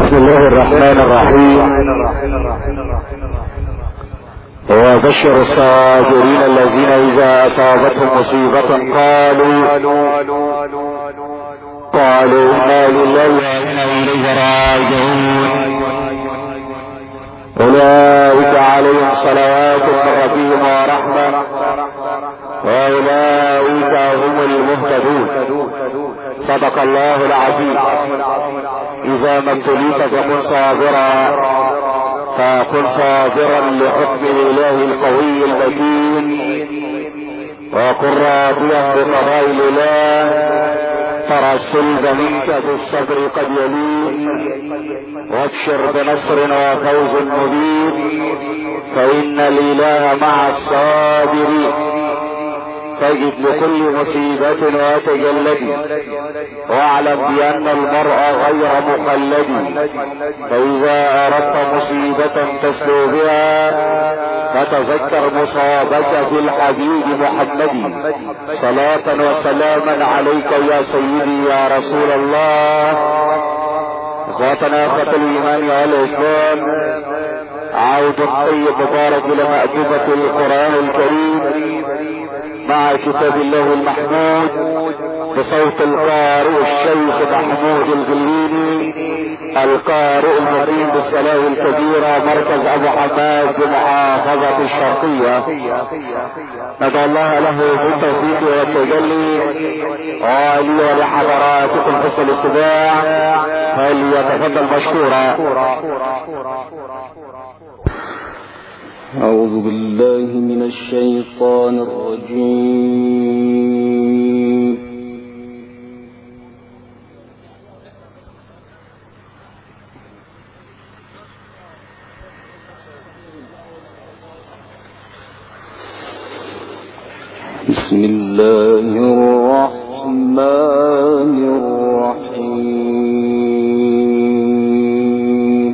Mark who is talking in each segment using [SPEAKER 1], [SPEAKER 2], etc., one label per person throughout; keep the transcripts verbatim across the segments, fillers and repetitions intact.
[SPEAKER 1] بسم الله الرحمن الرحيم. وبشر الصابرين الذين اذا اصابتهم مصيبة قالوا قالوا انا لله وانا اليه راجعون. اولئك عليهم صلوات من ربهم ورحمة واولئك هم المهتدون. صدق الله العظيم. اذا ما ابتليت فكن صابرا فكن صابرا لحكم الاله القوي المتين، وكن راضيا بقضاء الاله. ترى السلب منك في الصبر قد يلين، وابشر بنصر وفوز مبين، فان الاله مع الصابرين. تجد لكل مصيبة وتجلدي، واعلم بأن المرء غير مخلد. فإذا أردت مصيبة تسلو بها فتذكر مصابك بالحبيب محمد. صلاة وسلاما عليك يا سيدي يا رسول الله. اخواتنا اخوة الايمان والاسلام، عود طيب مبارك الى مأدبة القرآن الكريم مع كتاب الله المحمود بصوت القارئ الشيخ محمود الجليني القارئ المقيم بالصلاة الكبيرة مركز ابو حماد بمحافظة الشرقية. ندعو الله له بالتوفيق والتجلي، وعلي ولحضراتكم حسن الاستماع، فليتفضل مشكورا.
[SPEAKER 2] أعوذ بالله من الشيطان الرجيم. بسم الله الرحمن الرحيم.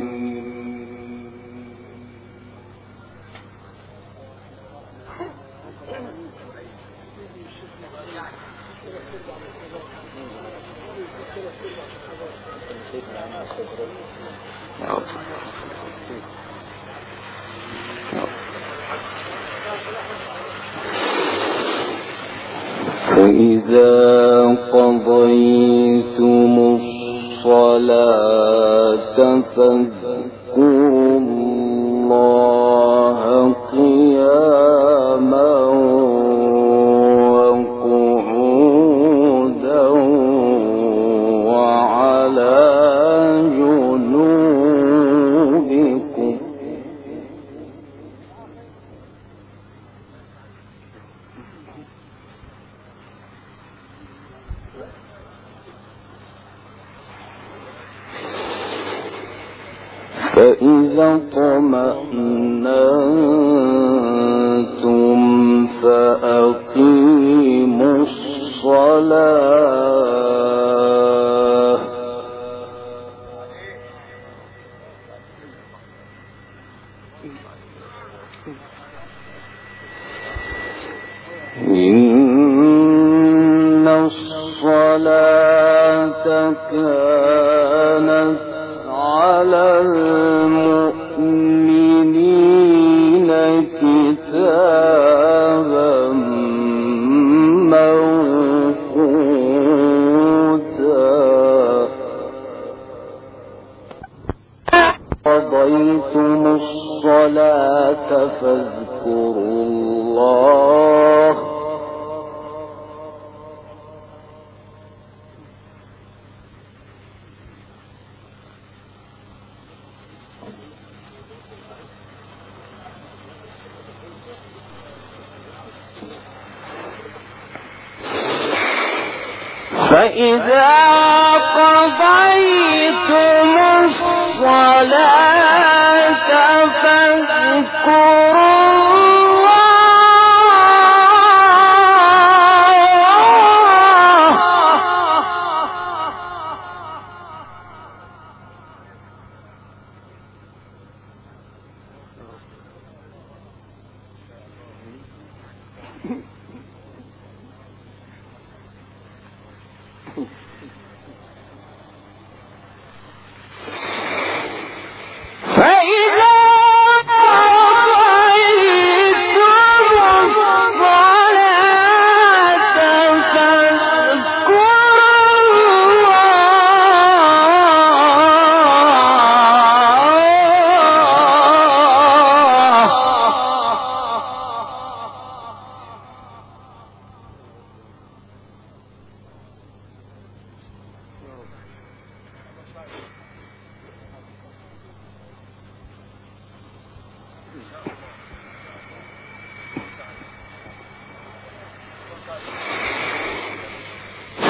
[SPEAKER 2] فإذا قضيتم الصلاة فاذكروا الله قياما وقعودا وعلى جنوبكم. فإذا اطمأننتم فأقيموا الصلاة. إن الصلاة كانت على المؤمنين كتابا موقوتا. قضيتم الصلاة فاذكروا الله فإذا قضيتم الصلاة فاذكروا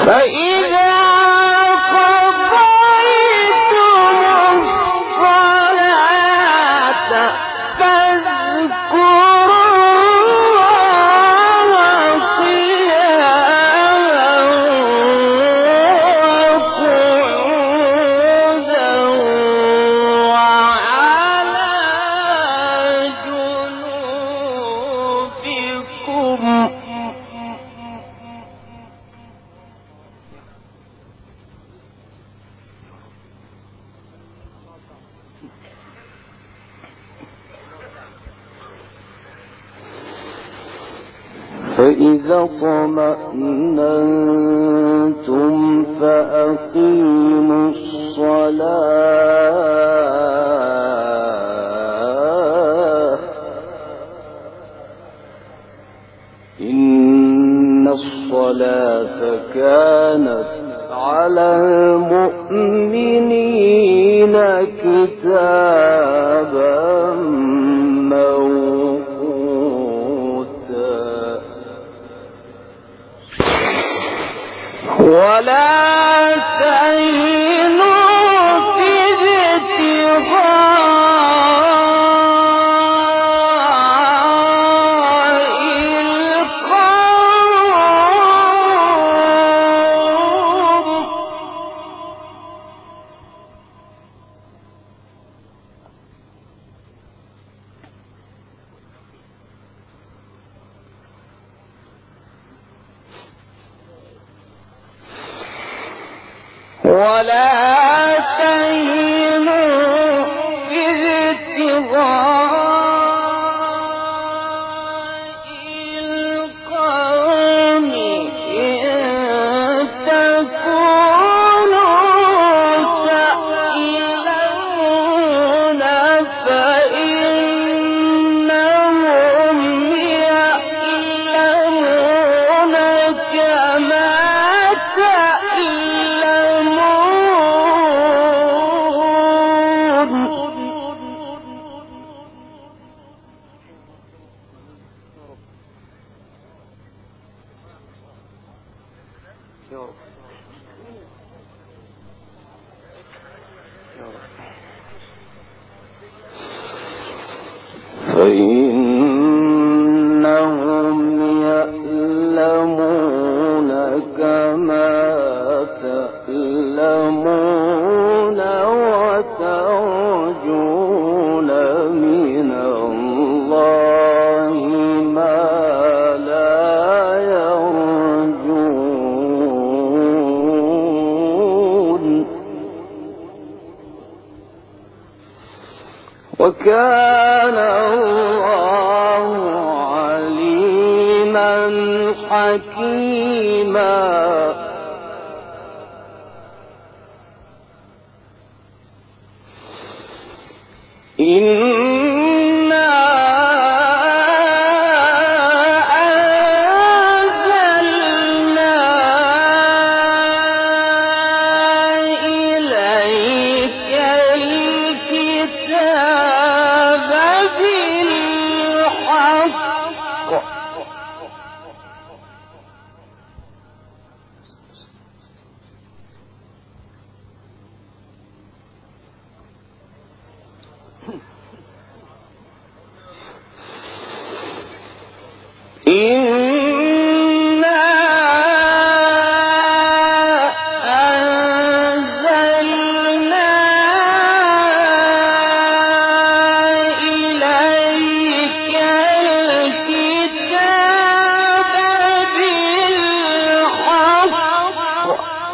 [SPEAKER 2] فإذا اطمأننتم فأقيموا الصلاة إن الصلاة كانت على المؤمنين كتابا موقوتا ولا تهنوا في ابتغاء القوم ولا تهنوا في ابتغاء القوم إن تكونوا تألمون فإنهم يألمون كما فإنهم يألمون كما تألمون وترجون من الله ما لا يرجون وكان الله عليما حكيما إنا أنزلنا إليك الكتاب بالحق إنا أنزلنا إليك الكتاب بالحق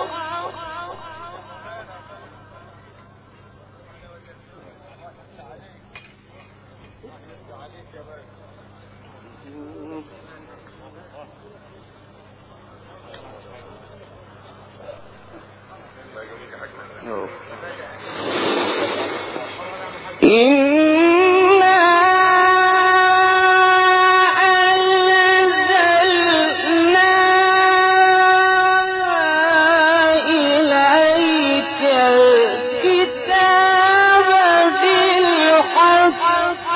[SPEAKER 2] إنا أنزلنا إليك الكتاب بالحق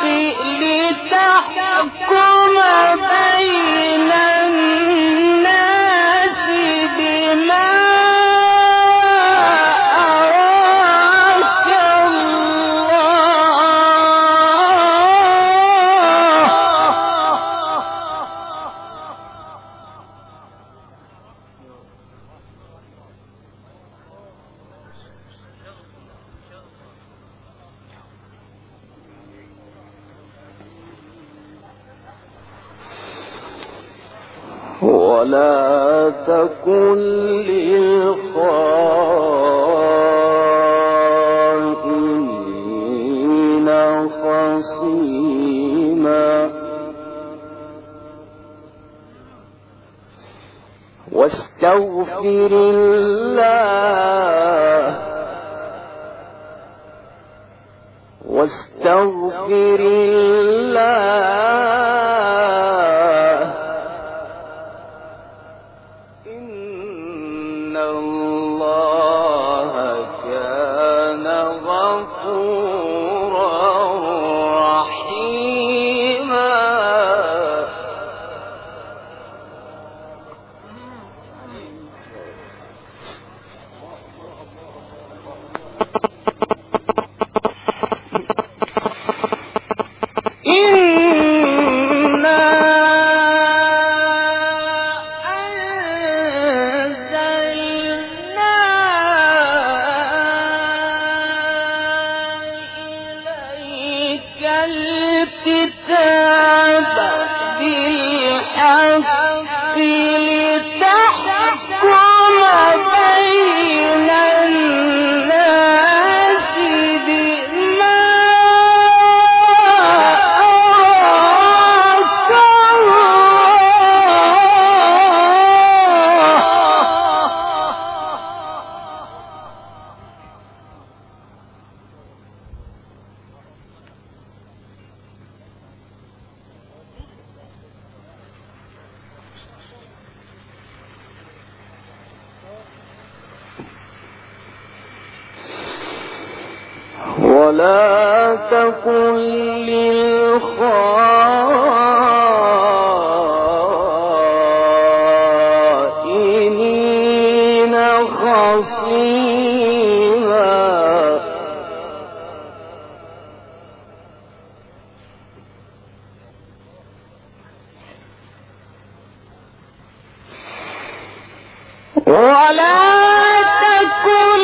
[SPEAKER 2] لتحكم بين الناس بما
[SPEAKER 1] ولا تكن للخائنين خصيما واستغفر الله واستغفر الله إن الله كان غفورا رحيما ولا تكن للخائنين خصيما ولا تكن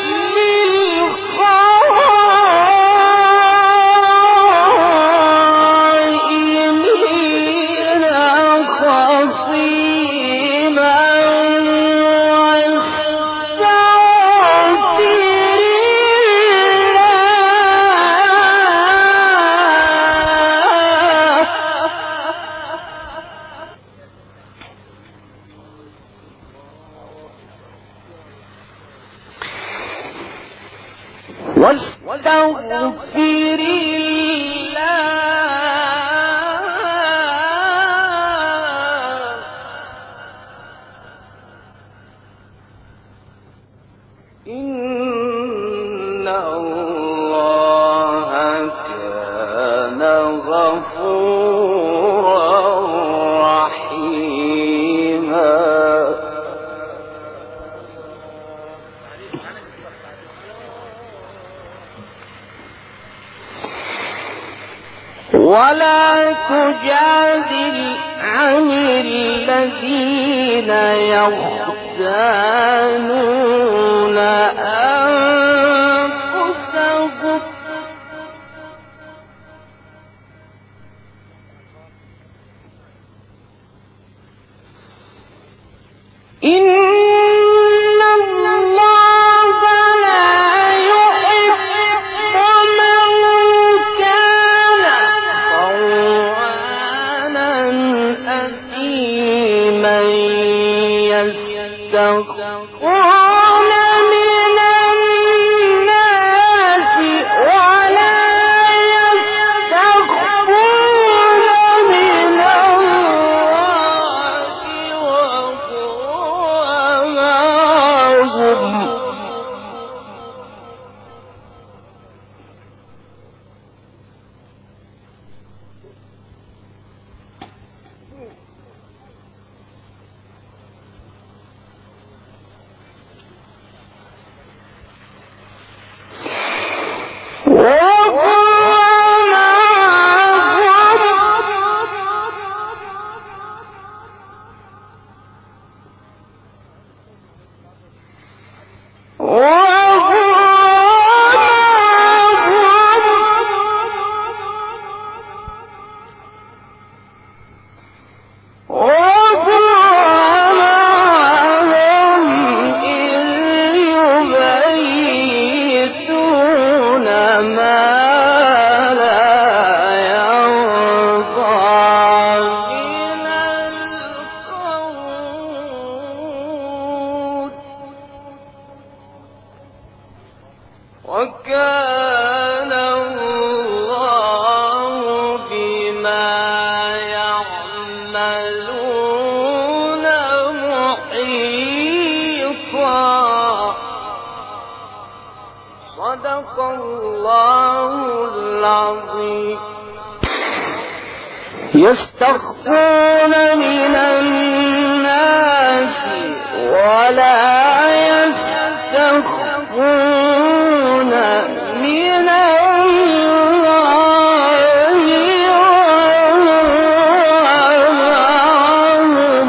[SPEAKER 1] واستغفر الله إن الله كان غفورا رحيما ولا تجادل عن الذين يختانون أنفسهم إن يستخفون من الناس ولا يستخفون من الله وهو معهم وهو
[SPEAKER 2] وكان الله بما يعملون محيطا. صدق الله العظيم. يستخفون من الناس ولا يستخفون من الله وهم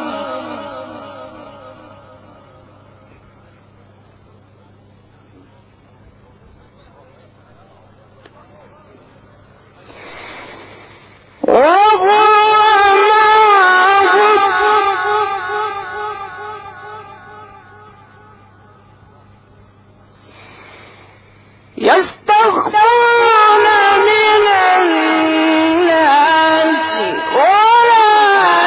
[SPEAKER 2] يستخفون من الناس ولا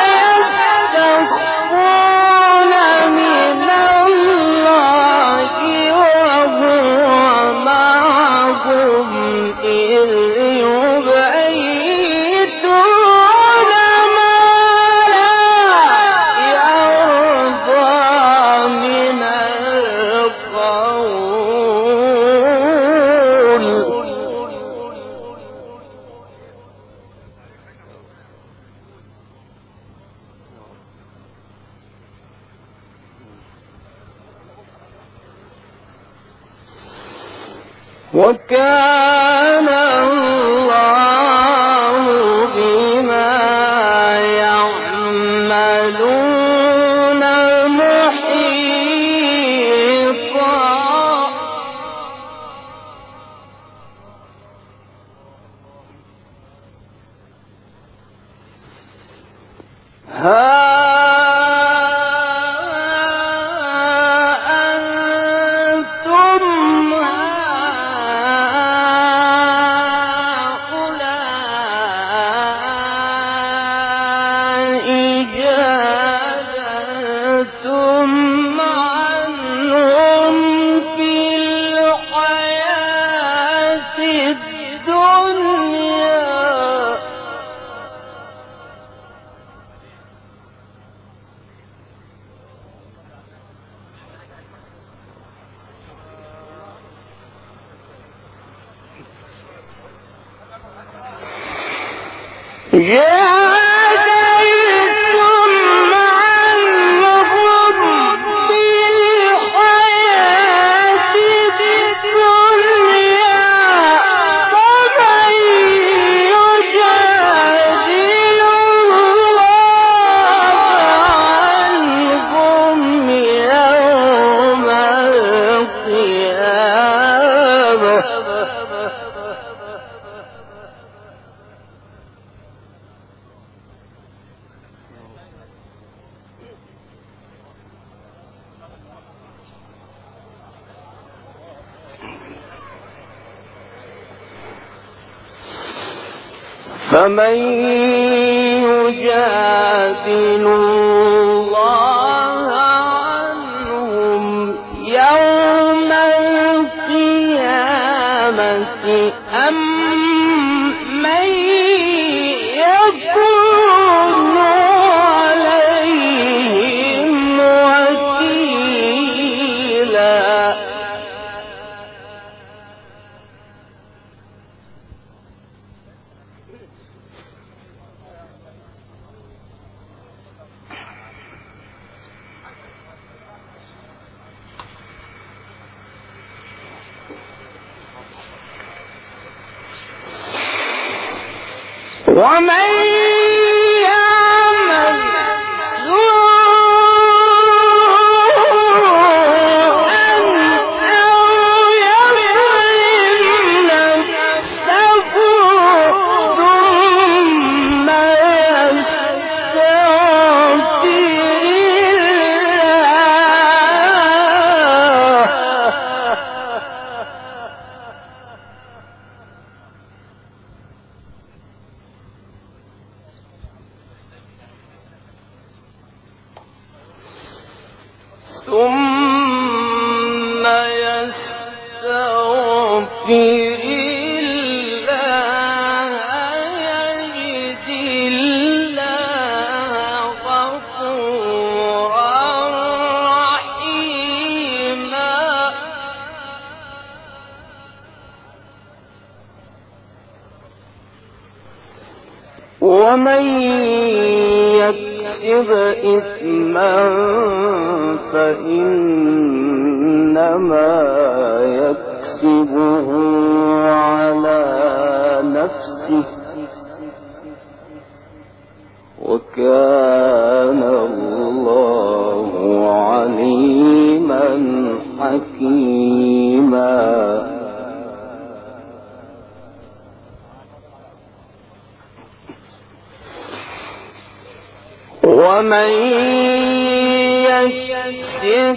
[SPEAKER 2] يستخفون من الله وهو معهم إذ يبيتون ما لا يرضى من القول. وكان الله بما يعملون محيطا. ها جادلتم عنهم في الحياة الدنيا فمن يجادل الله عنهم يوم القيامة. فمن يجادل الله عنهم يوم القيامة أم من يكون عليهم وكيلا. ومن يعمل سوءا أو يظلم نفسه ثم يستغفر الله ومن يكسب إثما فإنما يكسبه على نفسه وكان الله عليما حكيما. ومن يكسب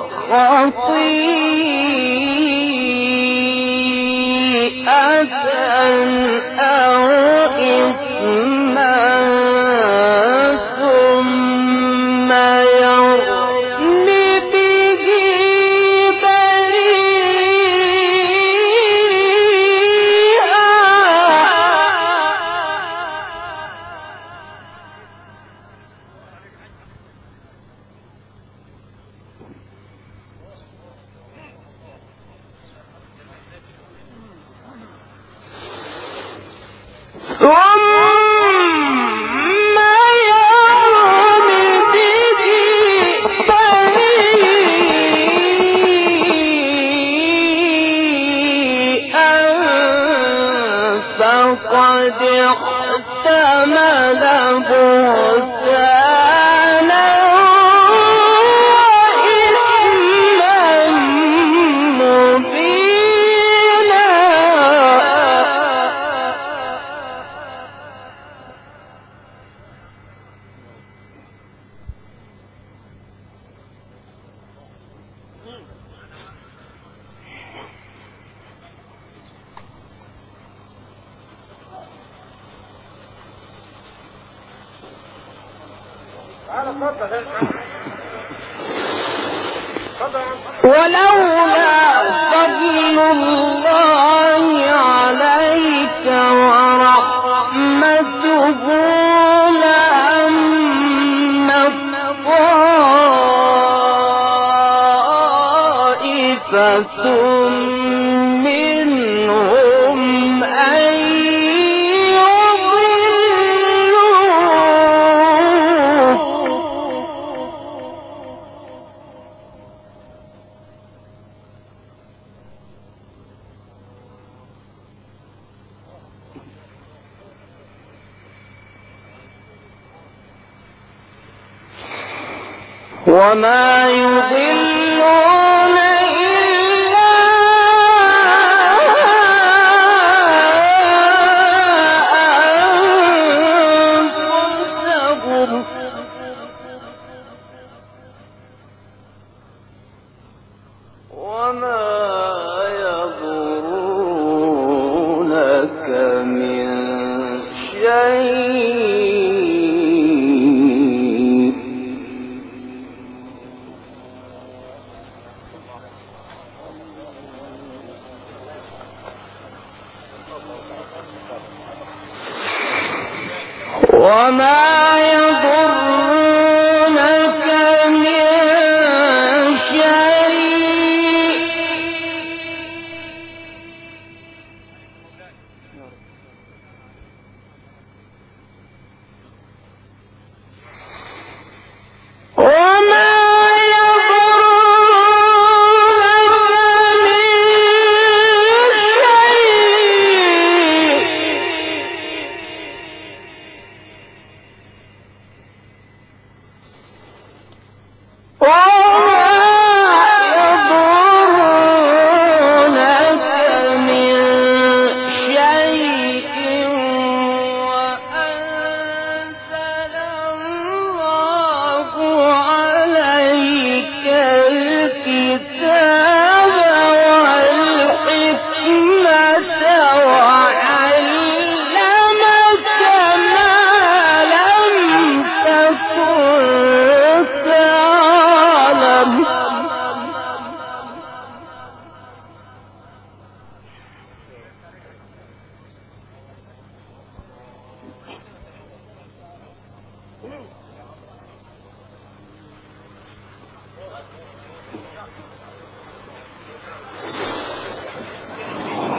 [SPEAKER 2] خطيئة أو إثما ثم يرم به ثم يرم به بريئا فقد احتمل بهتانا وإثما مبينا. ولولا فضل الله عليك ورحمته لهمت طائفة منهم أن وما يضلون إلا أنفسهم وما يضرونك من شيء وما يضرونك من شيء وما يضرونك من شيء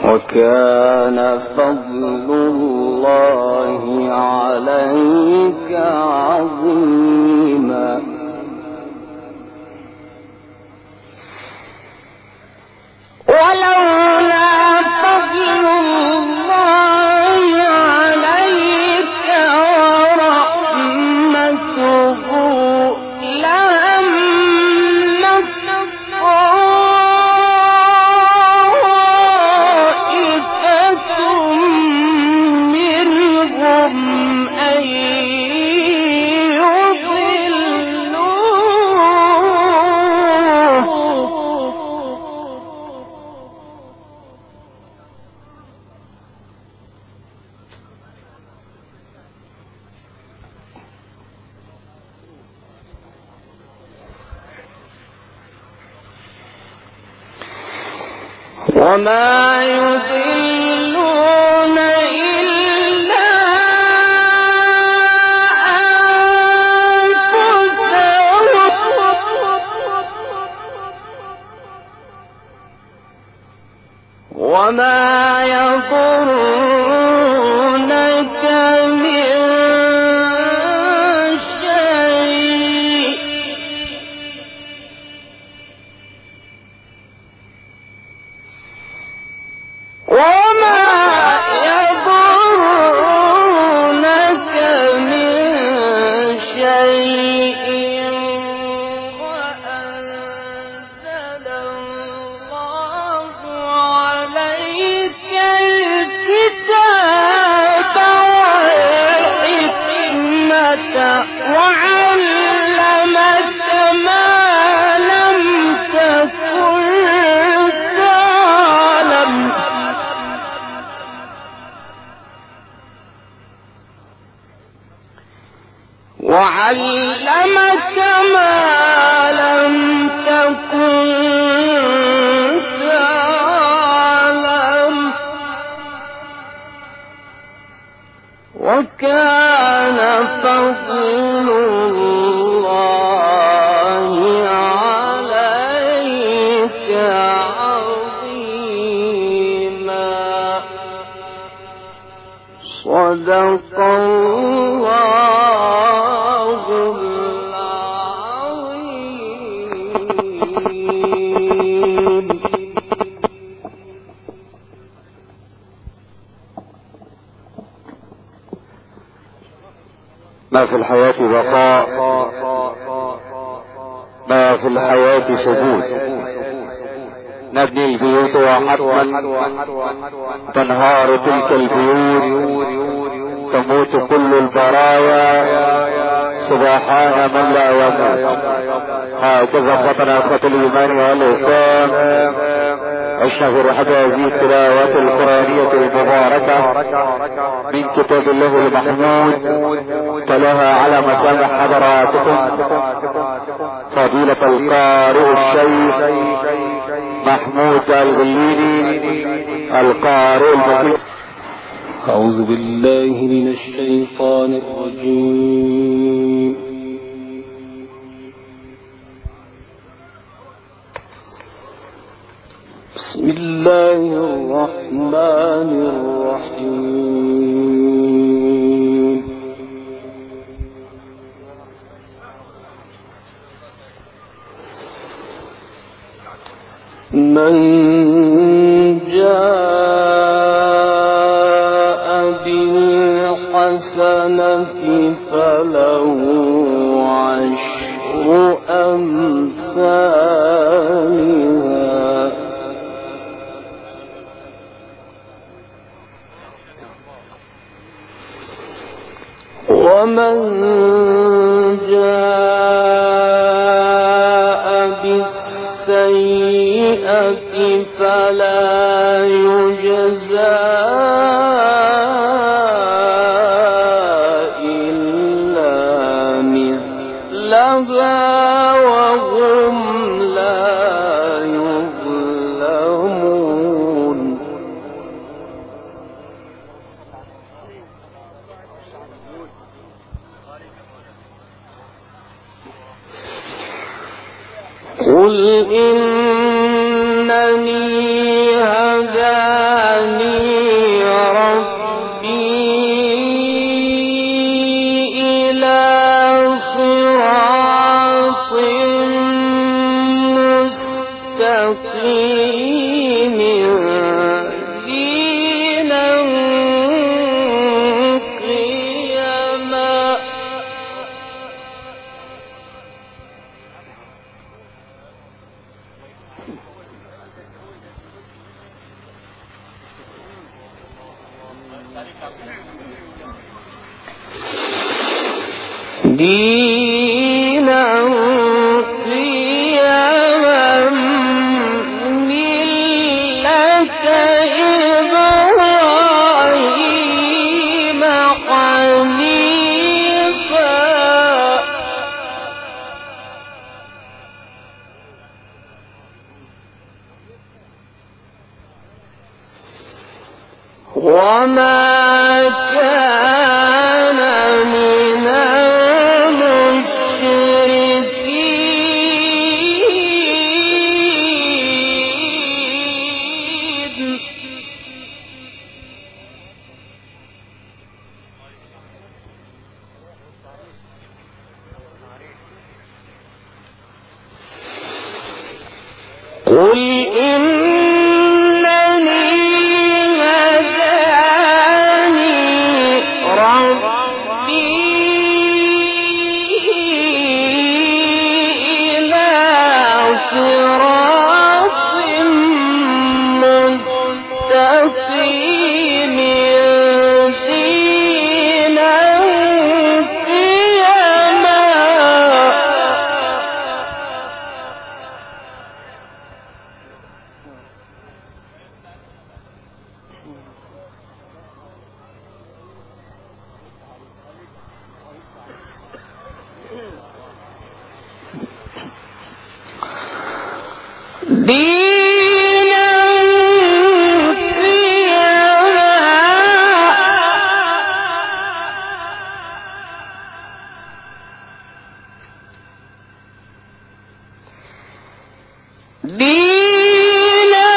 [SPEAKER 2] وكان فضل الله عليك عظيما ولولا فضل الله عليك ورحمته لهمت طائفة منهم أن وما يضلون إلا أنفسهم وما يضرونك من شيء وما يضرونك من شيء وأنزل الله عليك الكتاب والحكمة وعلمك ما لم تكن تعلم وعلمك ما لم تكن تعلم وكان فضل الله عليك عظيما صدق الله العظيم.
[SPEAKER 1] ما في الحياة بقاء، ما في الحياة ثبوت. نبني البيوت وحتما تنهار تلك البيوت، تموت كل البرايا سبحان من لا يموت. هكذا خطنا اخوة الايمان والاسلام عشنا في رحب هذه التلاوات القرآنية المباركة من كتاب الله المحمود، تلاها على مسامع حضراتكم فضيلة القارئ الشيخ محمود الغليلي القارئ المقيم.
[SPEAKER 2] أعوذ بالله من الشيطان الرجيم. بسم الله الرحمن الرحيم. من جاء بالحسنة فله عشر أمثالها ومن جاء بالسيئة فلا يجزى إلا مثلها وهم لا يظلمون. قل إنني هداني مستقيم دينا قيما دينا قيما ملة إبراهيم حنيفا وما كان من المشركين قل إنني هداني ربي إلى صراط مستقيم دينا قيما دينا قيما دينا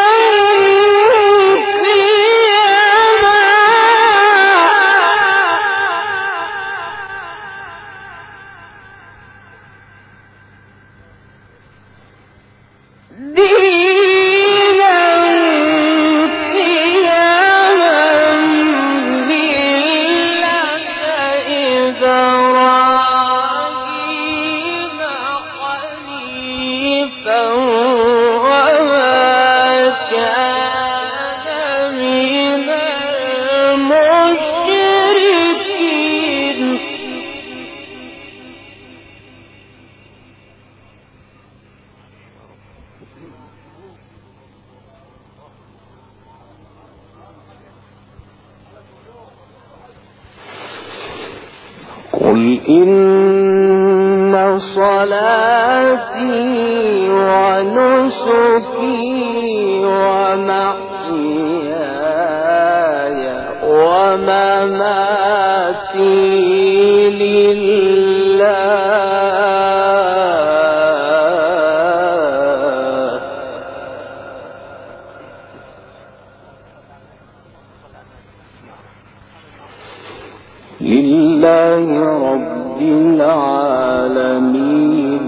[SPEAKER 2] قيما دينا قيما ملة إبراهيم حنيفا وما كان من المشركين قل إن صلاتي ونسكي ومحياي ومماتي لله لله رب العالمين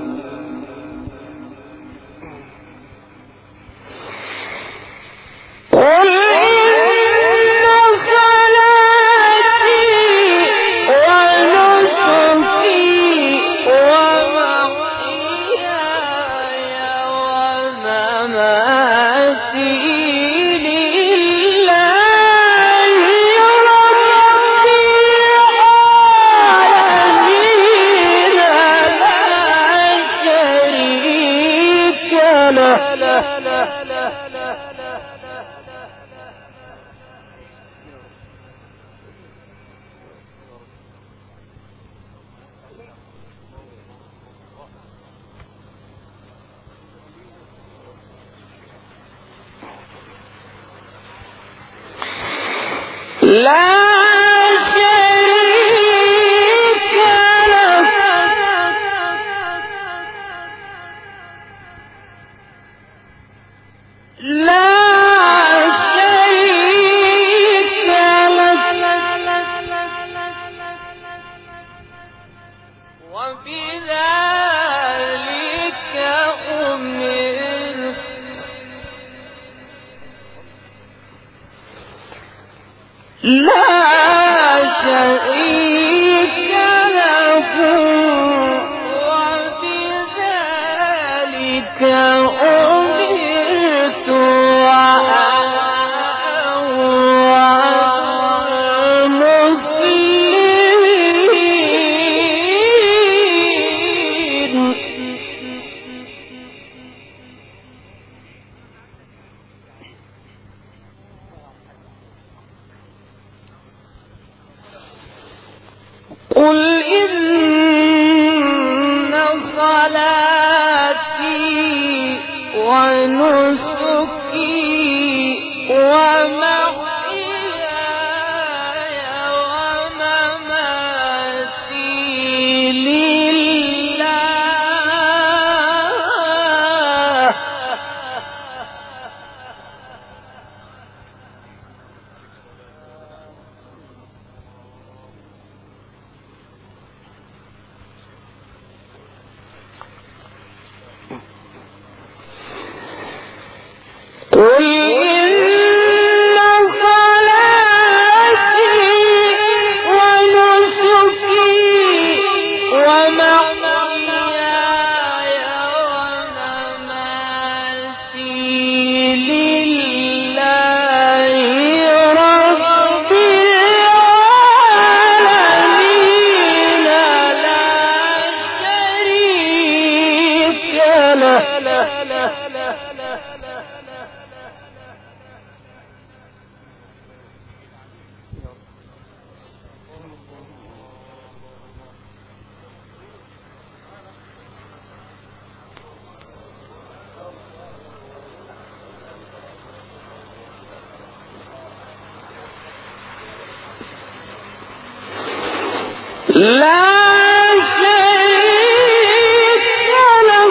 [SPEAKER 2] قل إن صلاتي ونسكي ومحياي ومماتي لا شريك له لا شريك له وبذلك أمرت لا شريك له وبذلك أمرت وأنا أول المسلمين. قل إن صلاتي ونسكي ومحياي ومماتي لله قل إن صلاتي ونسكي ومحياي ومماتي لله رب العالمين لا شريك له. لا شريك له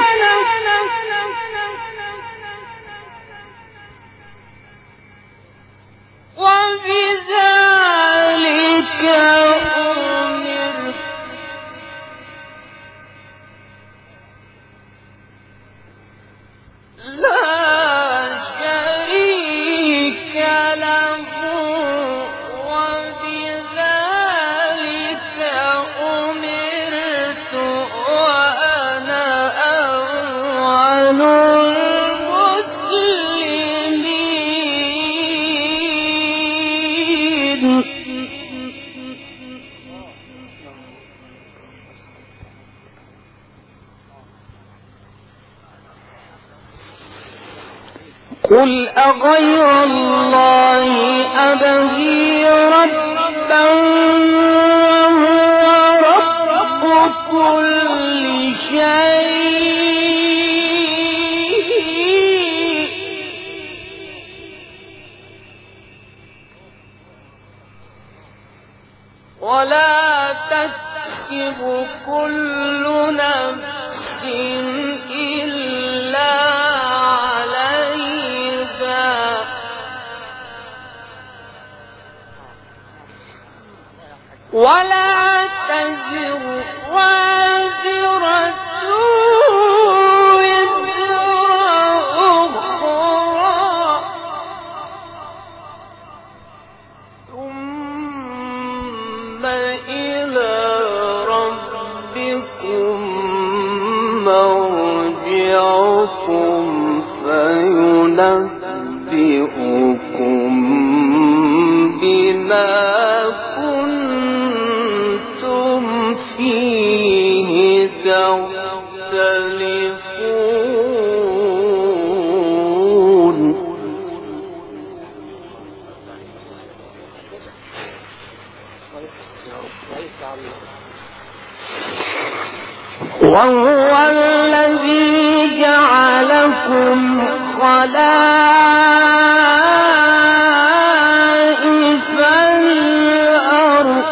[SPEAKER 2] وبذلك أمرت لا شريك له وبذلك أمرت وأنا أول المسلمين. قل أغير الله أبغي ربا وهو رب كل شيء ولا تكسب كل نفس إلا عليها ولا تزر وازرة وزر أخرى ثم إلى ربكم مرجعكم فينبئكم بما كنتم فيه تختلفون. وهو الذي جعلكم خلائف الأرض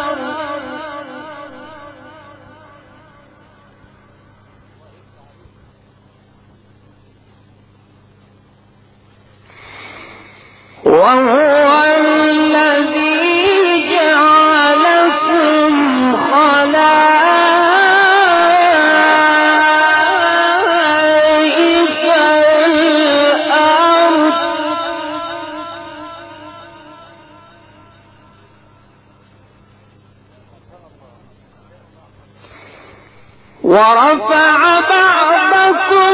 [SPEAKER 2] وهو الذي جعلكم خلائف الأرض ورفع بعضكم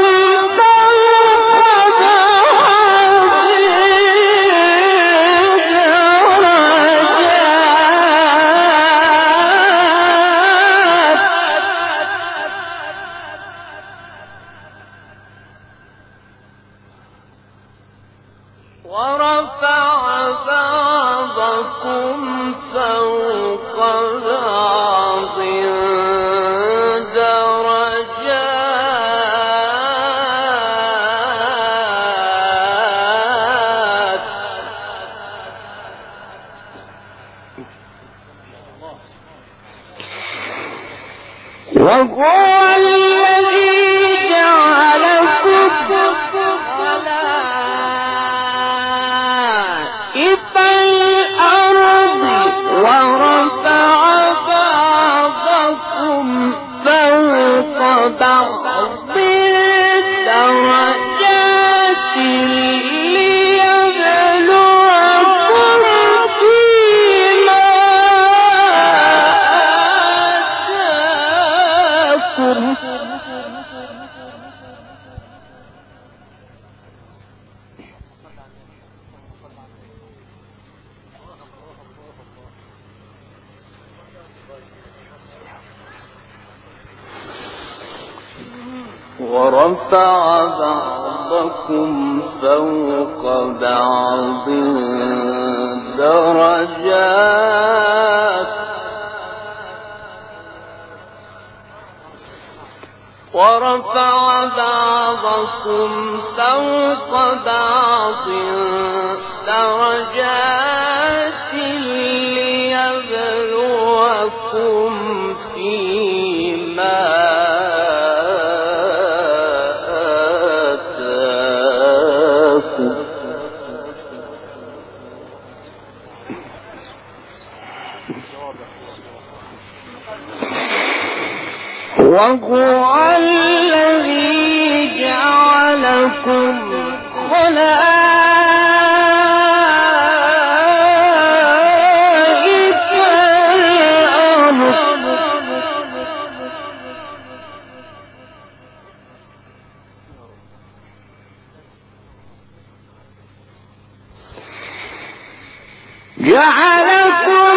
[SPEAKER 2] ورفع بعضكم فوق بعض درجات ورفع بعضكم فوق بعض درجات ليبلوكم فيما وهو الذي جعلكم خلائف الأرض جعلكم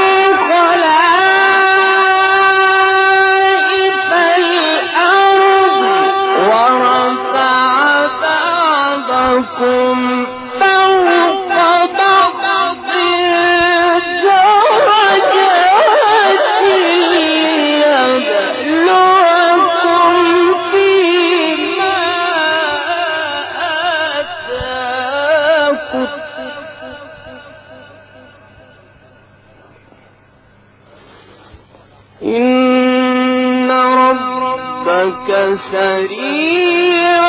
[SPEAKER 2] إن ربك سريع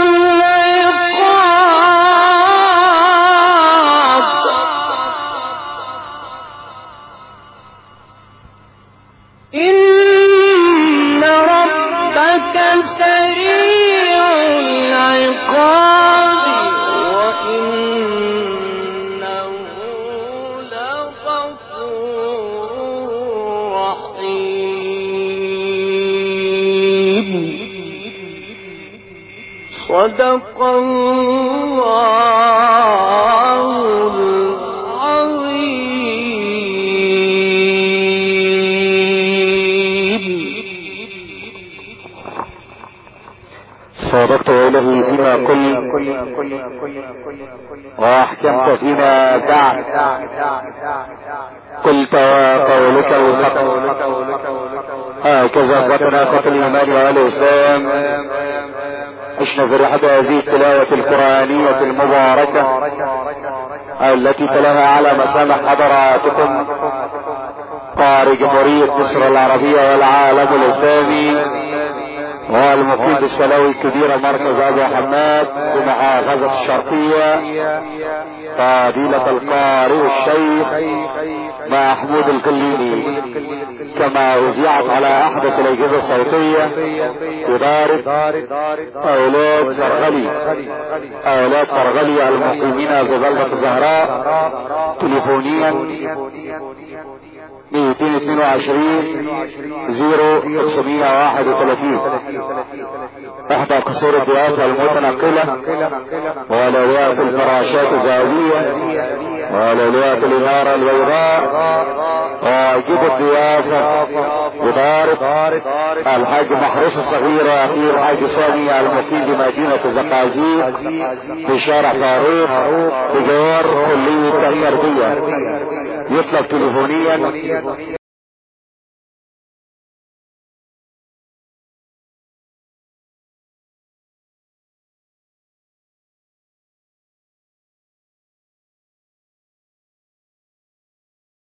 [SPEAKER 2] العقاب إن ربك سريع العقاب وإنه لغفور رحيم صدق الله العظيم.
[SPEAKER 1] صدقت إليه فيما قلت وأحكمت فيما دعت قلت وقولك الحق. هكذا اخوتنا اخوة الايمان والاسلام عشنا في رحاب هذه التلاوة القرآنية المباركة التي تلاها على مسامع حضراتكم قارئ جمهورية مصر العربية والعالم الاسلامي والمقيم بالسلاوي الكبيرة مركز ابو حماد بمحافظة الشرقية فضيلة القارئ الشيخ محمود الكليني، كما اذيعت على احدث الاجهزة الصوتية إدارة اولاد فرغلي اولاد فرغلي المقيمين في بلدة الزهراء تليفونيا مئتين اثنين وعشرين زيرو خمسمائة وواحد وثلاثين. احدى قصور الضيافة المتنقلة ولولاة الفراشات الزاوية ولولاة الإمارة البيضاء. واجب الضيافة بدار الحاج محروس الصغير واخير الحاج سامي المقيم بمدينة الزقازيق في شارع فاروق بجوار كلية التربية. يطلب تليفونيا